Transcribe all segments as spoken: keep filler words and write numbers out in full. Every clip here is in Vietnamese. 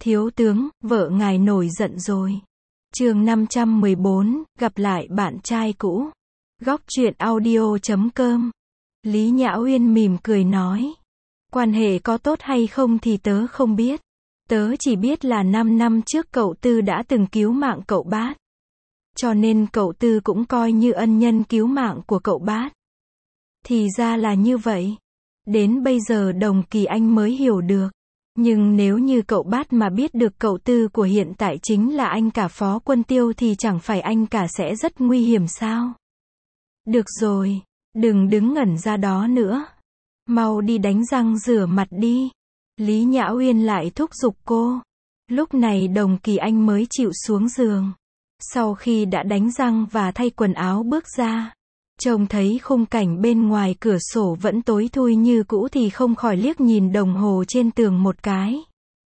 Thiếu tướng, vợ ngài nổi giận rồi. Chương năm trăm mười bốn, gặp lại bạn trai cũ. Góc truyện audio chấm com. Lý Nhã Uyên mỉm cười nói. Quan hệ có tốt hay không thì tớ không biết. Tớ chỉ biết là năm năm trước cậu Tư đã từng cứu mạng cậu Bát. Cho nên cậu Tư cũng coi như ân nhân cứu mạng của cậu Bát. Thì ra là như vậy. Đến bây giờ Đồng Kỳ Anh mới hiểu được. Nhưng nếu như cậu Bát mà biết được cậu Tư của hiện tại chính là anh cả Phó Quân Tiêu thì chẳng phải anh cả sẽ rất nguy hiểm sao? Được rồi, đừng đứng ngẩn ra đó nữa. Mau đi đánh răng rửa mặt đi. Lý Nhã Uyên lại thúc giục cô. Lúc này Đồng Kỳ Anh mới chịu xuống giường. Sau khi đã đánh răng và thay quần áo bước ra, trông thấy khung cảnh bên ngoài cửa sổ vẫn tối thui như cũ thì không khỏi liếc nhìn đồng hồ trên tường một cái.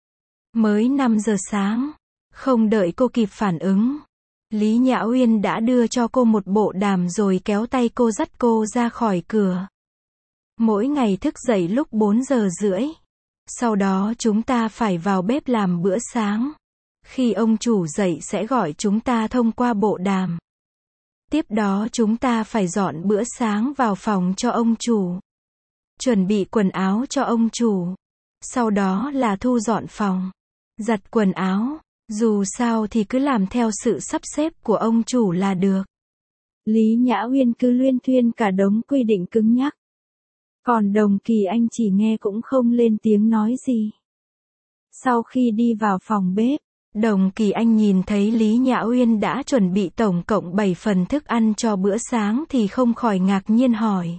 Mới năm giờ sáng. Không đợi cô kịp phản ứng, Lý Nhã Uyên đã đưa cho cô một bộ đàm rồi kéo tay cô dắt cô ra khỏi cửa. Mỗi ngày thức dậy lúc bốn giờ rưỡi. Sau đó chúng ta phải vào bếp làm bữa sáng. Khi ông chủ dậy sẽ gọi chúng ta thông qua bộ đàm. Tiếp đó chúng ta phải dọn bữa sáng vào phòng cho ông chủ. Chuẩn bị quần áo cho ông chủ. Sau đó là thu dọn phòng. Giặt quần áo. Dù sao thì cứ làm theo sự sắp xếp của ông chủ là được. Lý Nhã Uyên cứ luyên thuyên cả đống quy định cứng nhắc. Còn Đồng Kỳ Anh chỉ nghe cũng không lên tiếng nói gì. Sau khi đi vào phòng bếp, Đồng Kỳ Anh nhìn thấy Lý Nhã Uyên đã chuẩn bị tổng cộng bảy phần thức ăn cho bữa sáng thì không khỏi ngạc nhiên hỏi.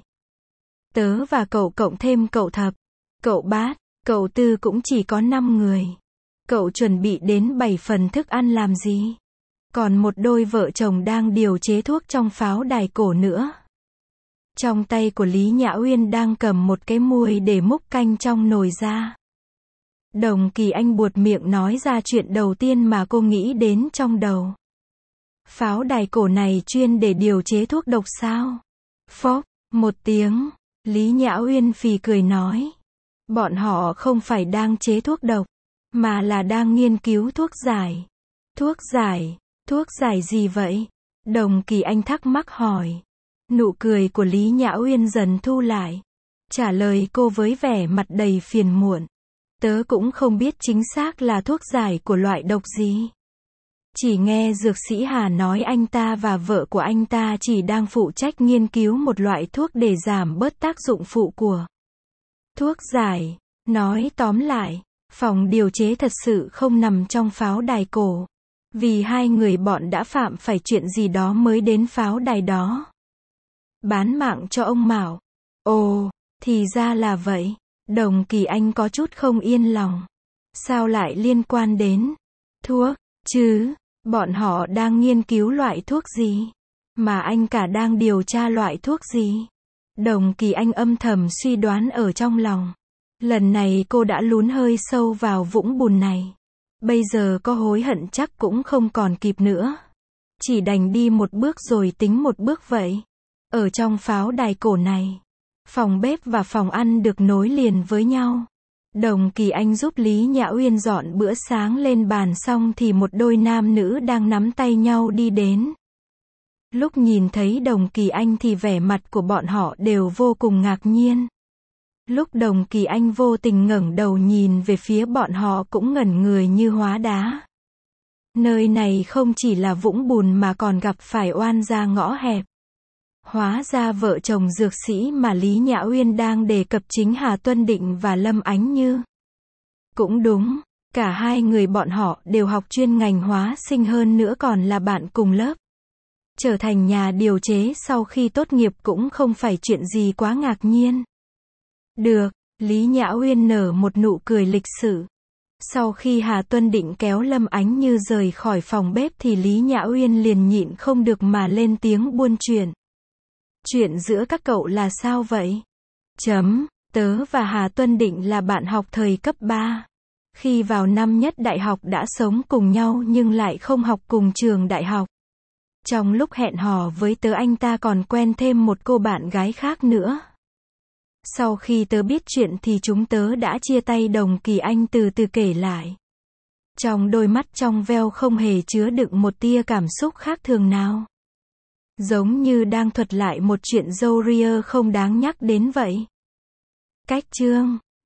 Tớ và cậu cộng thêm cậu Thập, cậu Bát, cậu Tư cũng chỉ có năm người. Cậu chuẩn bị đến bảy phần thức ăn làm gì? Còn một đôi vợ chồng đang điều chế thuốc trong pháo đài cổ nữa. Trong tay của Lý Nhã Uyên đang cầm một cái muôi để múc canh trong nồi ra. Đồng Kỳ Anh buột miệng nói ra chuyện đầu tiên mà cô nghĩ đến trong đầu. Pháo đài cổ này chuyên để điều chế thuốc độc sao? Phốc, một tiếng, Lý Nhã Uyên phì cười nói. Bọn họ không phải đang chế thuốc độc, mà là đang nghiên cứu thuốc giải. Thuốc giải? Thuốc giải gì vậy? Đồng Kỳ Anh thắc mắc hỏi. Nụ cười của Lý Nhã Uyên dần thu lại. Trả lời cô với vẻ mặt đầy phiền muộn. Tớ cũng không biết chính xác là thuốc giải của loại độc gì. Chỉ nghe dược sĩ Hà nói anh ta và vợ của anh ta chỉ đang phụ trách nghiên cứu một loại thuốc để giảm bớt tác dụng phụ của thuốc giải. Nói tóm lại, phòng điều chế thật sự không nằm trong pháo đài cổ. Vì hai người bọn đã phạm phải chuyện gì đó mới đến pháo đài đó. Bán mạng cho ông Mạo. Ồ, thì ra là vậy. Đồng Kỳ Anh có chút không yên lòng. Sao lại liên quan đến thuốc, chứ? Bọn họ đang nghiên cứu loại thuốc gì? Mà anh cả đang điều tra loại thuốc gì? Đồng Kỳ Anh âm thầm suy đoán ở trong lòng. Lần này cô đã lún hơi sâu vào vũng bùn này. Bây giờ có hối hận chắc cũng không còn kịp nữa. Chỉ đành đi một bước rồi tính một bước vậy. Ở trong pháo đài cổ này, phòng bếp và phòng ăn được nối liền với nhau. Đồng Kỳ Anh giúp Lý Nhã Uyên dọn bữa sáng lên bàn xong thì một đôi nam nữ đang nắm tay nhau đi đến. Lúc nhìn thấy Đồng Kỳ Anh thì vẻ mặt của bọn họ đều vô cùng ngạc nhiên. Lúc Đồng Kỳ Anh vô tình ngẩng đầu nhìn về phía bọn họ cũng ngẩn người như hóa đá. Nơi này không chỉ là vũng bùn mà còn gặp phải oan gia ngõ hẹp. Hóa ra vợ chồng dược sĩ mà Lý Nhã Uyên đang đề cập chính Hà Tuân Định và Lâm Ánh Như. Cũng đúng, cả hai người bọn họ đều học chuyên ngành hóa sinh hơn nữa còn là bạn cùng lớp. Trở thành nhà điều chế sau khi tốt nghiệp cũng không phải chuyện gì quá ngạc nhiên. Được, Lý Nhã Uyên nở một nụ cười lịch sự. Sau khi Hà Tuân Định kéo Lâm Ánh Như rời khỏi phòng bếp thì Lý Nhã Uyên liền nhịn không được mà lên tiếng buôn chuyện. Chuyện giữa các cậu là sao vậy? Chấm, tớ và Hà Tuân Định là bạn học thời cấp ba. Khi vào năm nhất đại học đã sống cùng nhau nhưng lại không học cùng trường đại học. Trong lúc hẹn hò với tớ anh ta còn quen thêm một cô bạn gái khác nữa. Sau khi tớ biết chuyện thì chúng tớ đã chia tay. Đồng Kỳ Anh từ từ kể lại. Trong đôi mắt trong veo không hề chứa đựng một tia cảm xúc khác thường nào. Giống như đang thuật lại một chuyện râu ria không đáng nhắc đến vậy. Cách chương